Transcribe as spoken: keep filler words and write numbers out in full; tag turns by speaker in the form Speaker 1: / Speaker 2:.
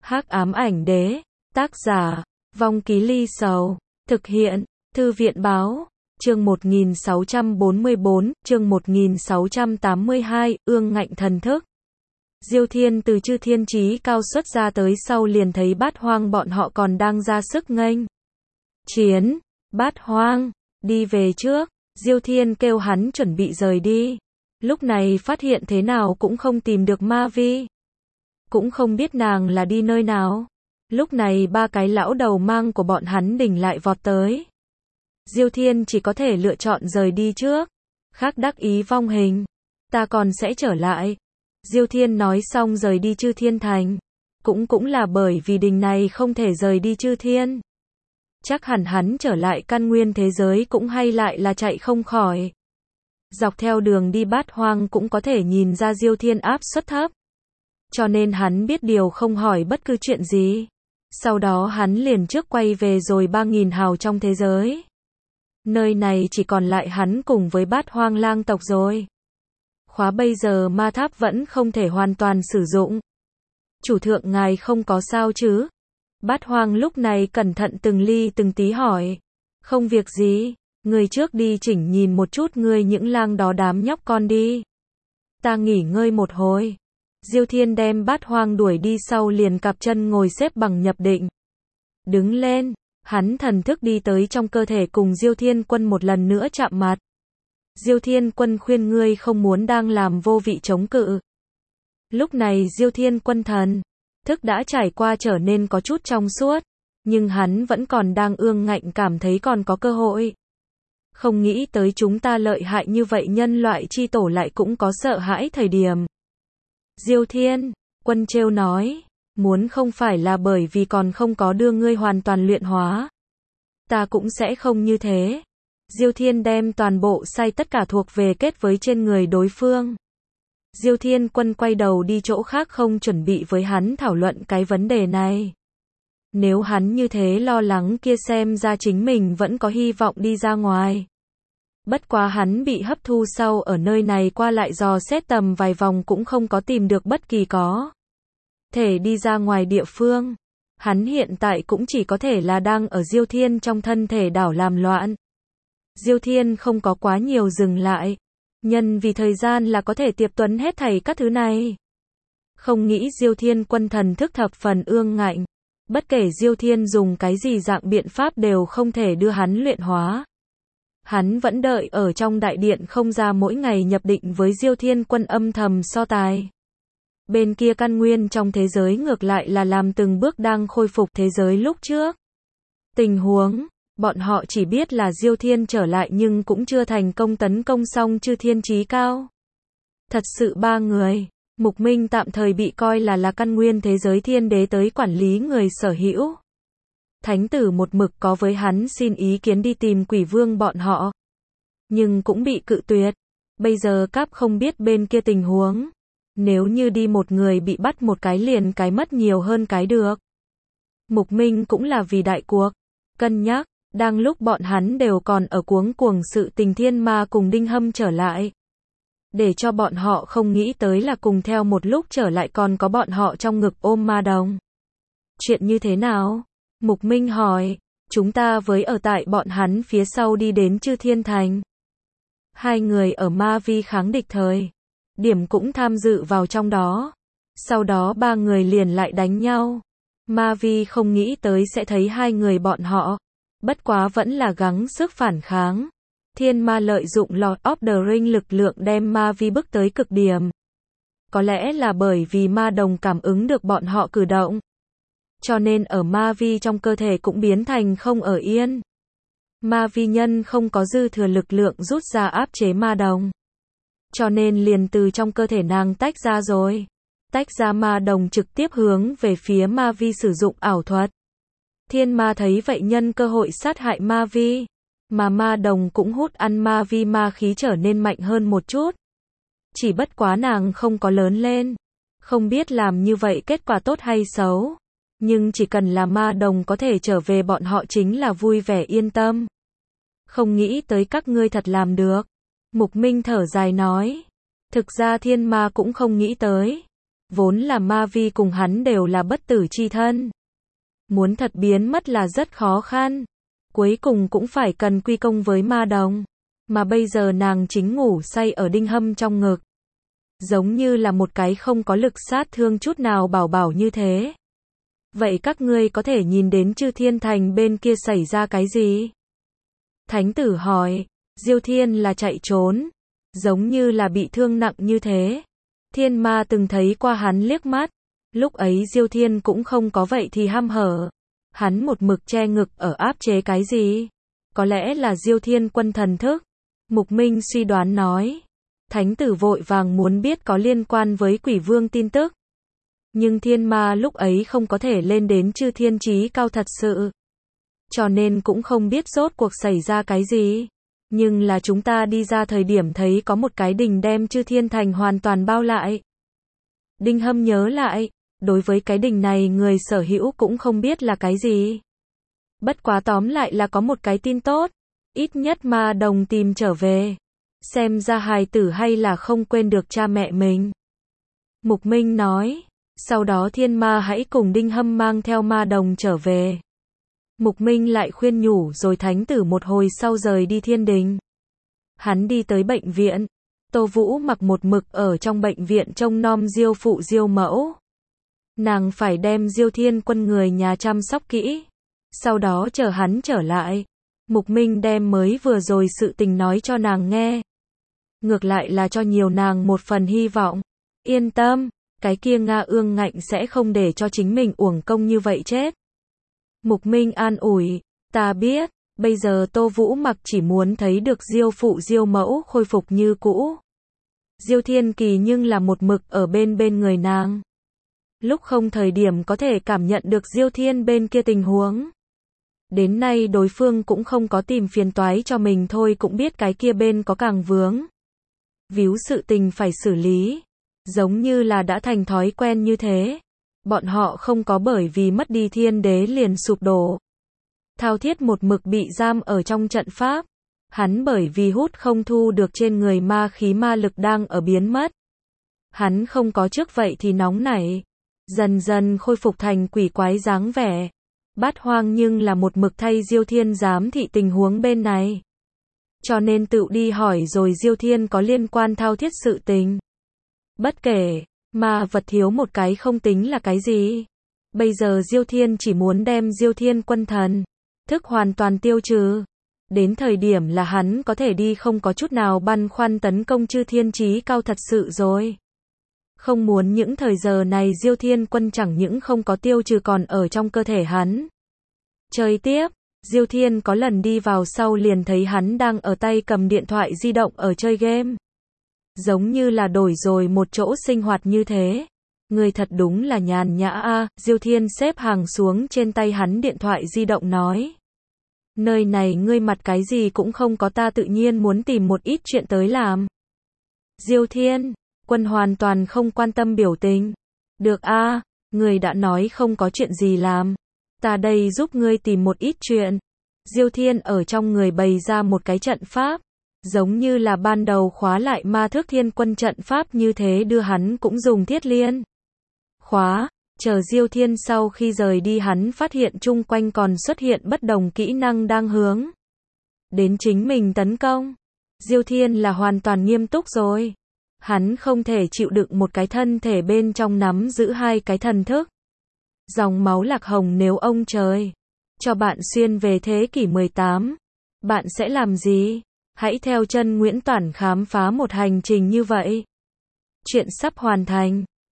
Speaker 1: Hắc ám ảnh đế, tác giả, Vong Ký Ly Sầu, thực hiện, Thư viện báo, chương một nghìn sáu trăm bốn mươi bốn, chương một nghìn sáu trăm tám mươi hai, ương ngạnh thần thức. Diêu Thiên từ Chư Thiên Chí Cao xuất ra tới sau liền thấy Bát Hoang bọn họ còn đang ra sức nghênh chiến. Bát Hoang, đi về trước. Diêu Thiên kêu hắn chuẩn bị rời đi. Lúc này phát hiện thế nào cũng không tìm được Ma Vi. Cũng không biết nàng là đi nơi nào. Lúc này ba cái lão đầu mang của bọn hắn đỉnh lại vọt tới. Diêu Thiên chỉ có thể lựa chọn rời đi trước. Khác đắc ý vong hình. Ta còn sẽ trở lại. Diêu Thiên nói xong rời đi Chư Thiên Thành. Cũng cũng là bởi vì đình này không thể rời đi Chư Thiên. Chắc hẳn hắn trở lại căn nguyên thế giới cũng hay lại là chạy không khỏi. Dọc theo đường đi Bát Hoang cũng có thể nhìn ra Diêu Thiên áp suất thấp. Cho nên hắn biết điều không hỏi bất cứ chuyện gì. Sau đó hắn liền trước quay về rồi ba nghìn hào trong thế giới. Nơi này chỉ còn lại hắn cùng với Bát Hoang lang tộc rồi. Khóa bây giờ ma tháp vẫn không thể hoàn toàn sử dụng. Chủ thượng ngài không có sao chứ? Bát Hoang lúc này cẩn thận từng ly từng tí hỏi. Không việc gì, người trước đi chỉnh nhìn một chút ngươi những lang đó đám nhóc con đi. Ta nghỉ ngơi một hồi. Diêu Thiên đem Bát Hoang đuổi đi sau liền cặp chân ngồi xếp bằng nhập định. Đứng lên, hắn thần thức đi tới trong cơ thể cùng Diêu Thiên Quân một lần nữa chạm mặt. Diêu Thiên Quân khuyên ngươi không muốn đang làm vô vị chống cự. Lúc này Diêu Thiên Quân thần thức đã trải qua trở nên có chút trong suốt, nhưng hắn vẫn còn đang ương ngạnh cảm thấy còn có cơ hội. Không nghĩ tới chúng ta lợi hại như vậy nhân loại chi tổ lại cũng có sợ hãi thời điểm. Diêu Thiên Quân trêu nói, muốn không phải là bởi vì còn không có đưa ngươi hoàn toàn luyện hóa. Ta cũng sẽ không như thế. Diêu Thiên đem toàn bộ sai tất cả thuộc về kết với trên người đối phương. Diêu Thiên Quân quay đầu đi chỗ khác không chuẩn bị với hắn thảo luận cái vấn đề này. Nếu hắn như thế lo lắng kia xem ra chính mình vẫn có hy vọng đi ra ngoài. Bất quá hắn bị hấp thu sau ở nơi này qua lại dò xét tầm vài vòng cũng không có tìm được bất kỳ có thể đi ra ngoài địa phương. Hắn hiện tại cũng chỉ có thể là đang ở Diêu Thiên trong thân thể đảo làm loạn. Diêu Thiên không có quá nhiều dừng lại. Nhân vì thời gian là có thể tiệp tuấn hết thảy các thứ này. Không nghĩ Diêu Thiên Quân thần thức thập phần ương ngạnh. Bất kể Diêu Thiên dùng cái gì dạng biện pháp đều không thể đưa hắn luyện hóa. Hắn vẫn đợi ở trong đại điện không ra mỗi ngày nhập định với Diêu Thiên Quân âm thầm so tài. Bên kia căn nguyên trong thế giới ngược lại là làm từng bước đang khôi phục thế giới lúc trước. Tình huống, bọn họ chỉ biết là Diêu Thiên trở lại nhưng cũng chưa thành công tấn công xong Chư Thiên Chí Cao. Thật sự ba người, Mục Minh tạm thời bị coi là là căn nguyên thế giới thiên đế tới quản lý người sở hữu. Thánh tử một mực có với hắn xin ý kiến đi tìm Quỷ Vương bọn họ. Nhưng cũng bị cự tuyệt. Bây giờ Cáp không biết bên kia tình huống. Nếu như đi một người bị bắt một cái liền cái mất nhiều hơn cái được. Mục Minh cũng là vì đại cuộc. Cân nhắc, đang lúc bọn hắn đều còn ở cuống cuồng sự tình Thiên Ma cùng Đinh Hâm trở lại. Để cho bọn họ không nghĩ tới là cùng theo một lúc trở lại còn có bọn họ trong ngực ôm ma đồng. Chuyện như thế nào? Mục Minh hỏi, chúng ta với ở tại bọn hắn phía sau đi đến Chư Thiên Thành. Hai người ở Ma Vi kháng địch thời điểm cũng tham dự vào trong đó. Sau đó ba người liền lại đánh nhau. Ma Vi không nghĩ tới sẽ thấy hai người bọn họ. Bất quá vẫn là gắng sức phản kháng. Thiên Ma lợi dụng Lord of the Ring lực lượng đem Ma Vi bức tới cực điểm. Có lẽ là bởi vì ma đồng cảm ứng được bọn họ cử động. Cho nên ở Ma Vi trong cơ thể cũng biến thành không ở yên. Ma Vi nhân không có dư thừa lực lượng rút ra áp chế ma đồng. Cho nên liền từ trong cơ thể nàng tách ra rồi. Tách ra ma đồng trực tiếp hướng về phía Ma Vi sử dụng ảo thuật. Thiên Ma thấy vậy nhân cơ hội sát hại Ma Vi. Mà ma đồng cũng hút ăn Ma Vi ma khí trở nên mạnh hơn một chút. Chỉ bất quá nàng không có lớn lên. Không biết làm như vậy kết quả tốt hay xấu. Nhưng chỉ cần là ma đồng có thể trở về bọn họ chính là vui vẻ yên tâm. Không nghĩ tới các ngươi thật làm được. Mục Minh thở dài nói. Thực ra Thiên Ma cũng không nghĩ tới. Vốn là ma vi cùng hắn đều là bất tử chi thân. Muốn thật biến mất là rất khó khăn. Cuối cùng cũng phải cần quy công với ma đồng. Mà bây giờ nàng chính ngủ say ở Đinh Hâm trong ngực. Giống như là một cái không có lực sát thương chút nào bảo bảo như thế. Vậy các ngươi có thể nhìn đến Chư Thiên Thành bên kia xảy ra cái gì? Thánh tử hỏi, Diêu Thiên là chạy trốn. Giống như là bị thương nặng như thế. Thiên ma từng thấy qua hắn liếc mắt. Lúc ấy Diêu Thiên cũng không có vậy thì ham hở. Hắn một mực che ngực ở áp chế cái gì? Có lẽ là Diêu Thiên quân thần thức. Mục Minh suy đoán nói. Thánh tử vội vàng muốn biết có liên quan với quỷ vương tin tức. Nhưng thiên ma lúc ấy không có thể lên đến Chư Thiên chí cao thật sự. Cho nên cũng không biết rốt cuộc xảy ra cái gì. Nhưng là chúng ta đi ra thời điểm thấy có một cái đình đem Chư Thiên Thành hoàn toàn bao lại. Đinh Hâm nhớ lại, đối với cái đình này người sở hữu cũng không biết là cái gì. Bất quá tóm lại là có một cái tin tốt, ít nhất ma đồng tìm trở về. Xem ra hài tử hay là không quên được cha mẹ mình. Mục Minh nói, sau đó thiên ma hãy cùng Đinh Hâm mang theo ma đồng trở về. Mục Minh lại khuyên nhủ rồi thánh tử một hồi sau rời đi thiên đình. Hắn đi tới bệnh viện. Tô Vũ mặc một mực ở trong bệnh viện trông nom Diêu phụ Diêu mẫu. Nàng phải đem Diêu Thiên quân người nhà chăm sóc kỹ. Sau đó chờ hắn trở lại. Mục Minh đem mới vừa rồi sự tình nói cho nàng nghe. Ngược lại là cho nhiều nàng một phần hy vọng. Yên tâm, cái kia Nga Ương Ngạnh sẽ không để cho chính mình uổng công như vậy chết. Mục Minh an ủi, ta biết, bây giờ Tô Vũ mặc chỉ muốn thấy được Diêu phụ Diêu mẫu khôi phục như cũ. Diêu Thiên Kỳ nhưng là một mực ở bên bên người nàng. Lúc không thời điểm có thể cảm nhận được Diêu Thiên bên kia tình huống. Đến nay đối phương cũng không có tìm phiền toái cho mình thôi cũng biết cái kia bên có càng vướng. Víu sự tình phải xử lý. Giống như là đã thành thói quen như thế. Bọn họ không có bởi vì mất đi thiên đế liền sụp đổ. Thao Thiết một mực bị giam ở trong trận pháp. Hắn bởi vì hút không thu được trên người ma khí ma lực đang ở biến mất. Hắn không có trước vậy thì nóng nảy. Dần dần khôi phục thành quỷ quái dáng vẻ. Bát Hoang nhưng là một mực thay Diêu Thiên giám thị tình huống bên này. Cho nên tự đi hỏi rồi Diêu Thiên có liên quan Thao Thiết sự tình. Bất kể, ma vật thiếu một cái không tính là cái gì. Bây giờ Diêu Thiên chỉ muốn đem Diêu Thiên quân thần thức hoàn toàn tiêu trừ. Đến thời điểm là hắn có thể đi không có chút nào băn khoăn tấn công Chư Thiên chí cao thật sự rồi. Không muốn những thời giờ này Diêu Thiên quân chẳng những không có tiêu trừ còn ở trong cơ thể hắn. Chơi tiếp, Diêu Thiên có lần đi vào sau liền thấy hắn đang ở tay cầm điện thoại di động ở chơi game. Giống như là đổi rồi một chỗ sinh hoạt như thế. Người thật đúng là nhàn nhã a. Diêu Thiên xếp hàng xuống trên tay hắn điện thoại di động nói. Nơi này ngươi mặt cái gì cũng không có ta tự nhiên muốn tìm một ít chuyện tới làm. Diêu Thiên, quân hoàn toàn không quan tâm biểu tình. Được a, người đã nói không có chuyện gì làm. Ta đây giúp ngươi tìm một ít chuyện. Diêu Thiên ở trong người bày ra một cái trận pháp. Giống như là ban đầu khóa lại ma thước thiên quân trận pháp như thế đưa hắn cũng dùng thiết liên. Khóa, chờ Diêu Thiên sau khi rời đi hắn phát hiện chung quanh còn xuất hiện bất đồng kỹ năng đang hướng đến chính mình tấn công. Diêu Thiên là hoàn toàn nghiêm túc rồi. Hắn không thể chịu đựng một cái thân thể bên trong nắm giữ hai cái thần thức. Dòng máu lạc hồng nếu ông trời cho bạn xuyên về thế kỷ mười tám, bạn sẽ làm gì? Hãy theo chân Nguyễn Toản khám phá một hành trình như vậy. Chuyện sắp hoàn thành.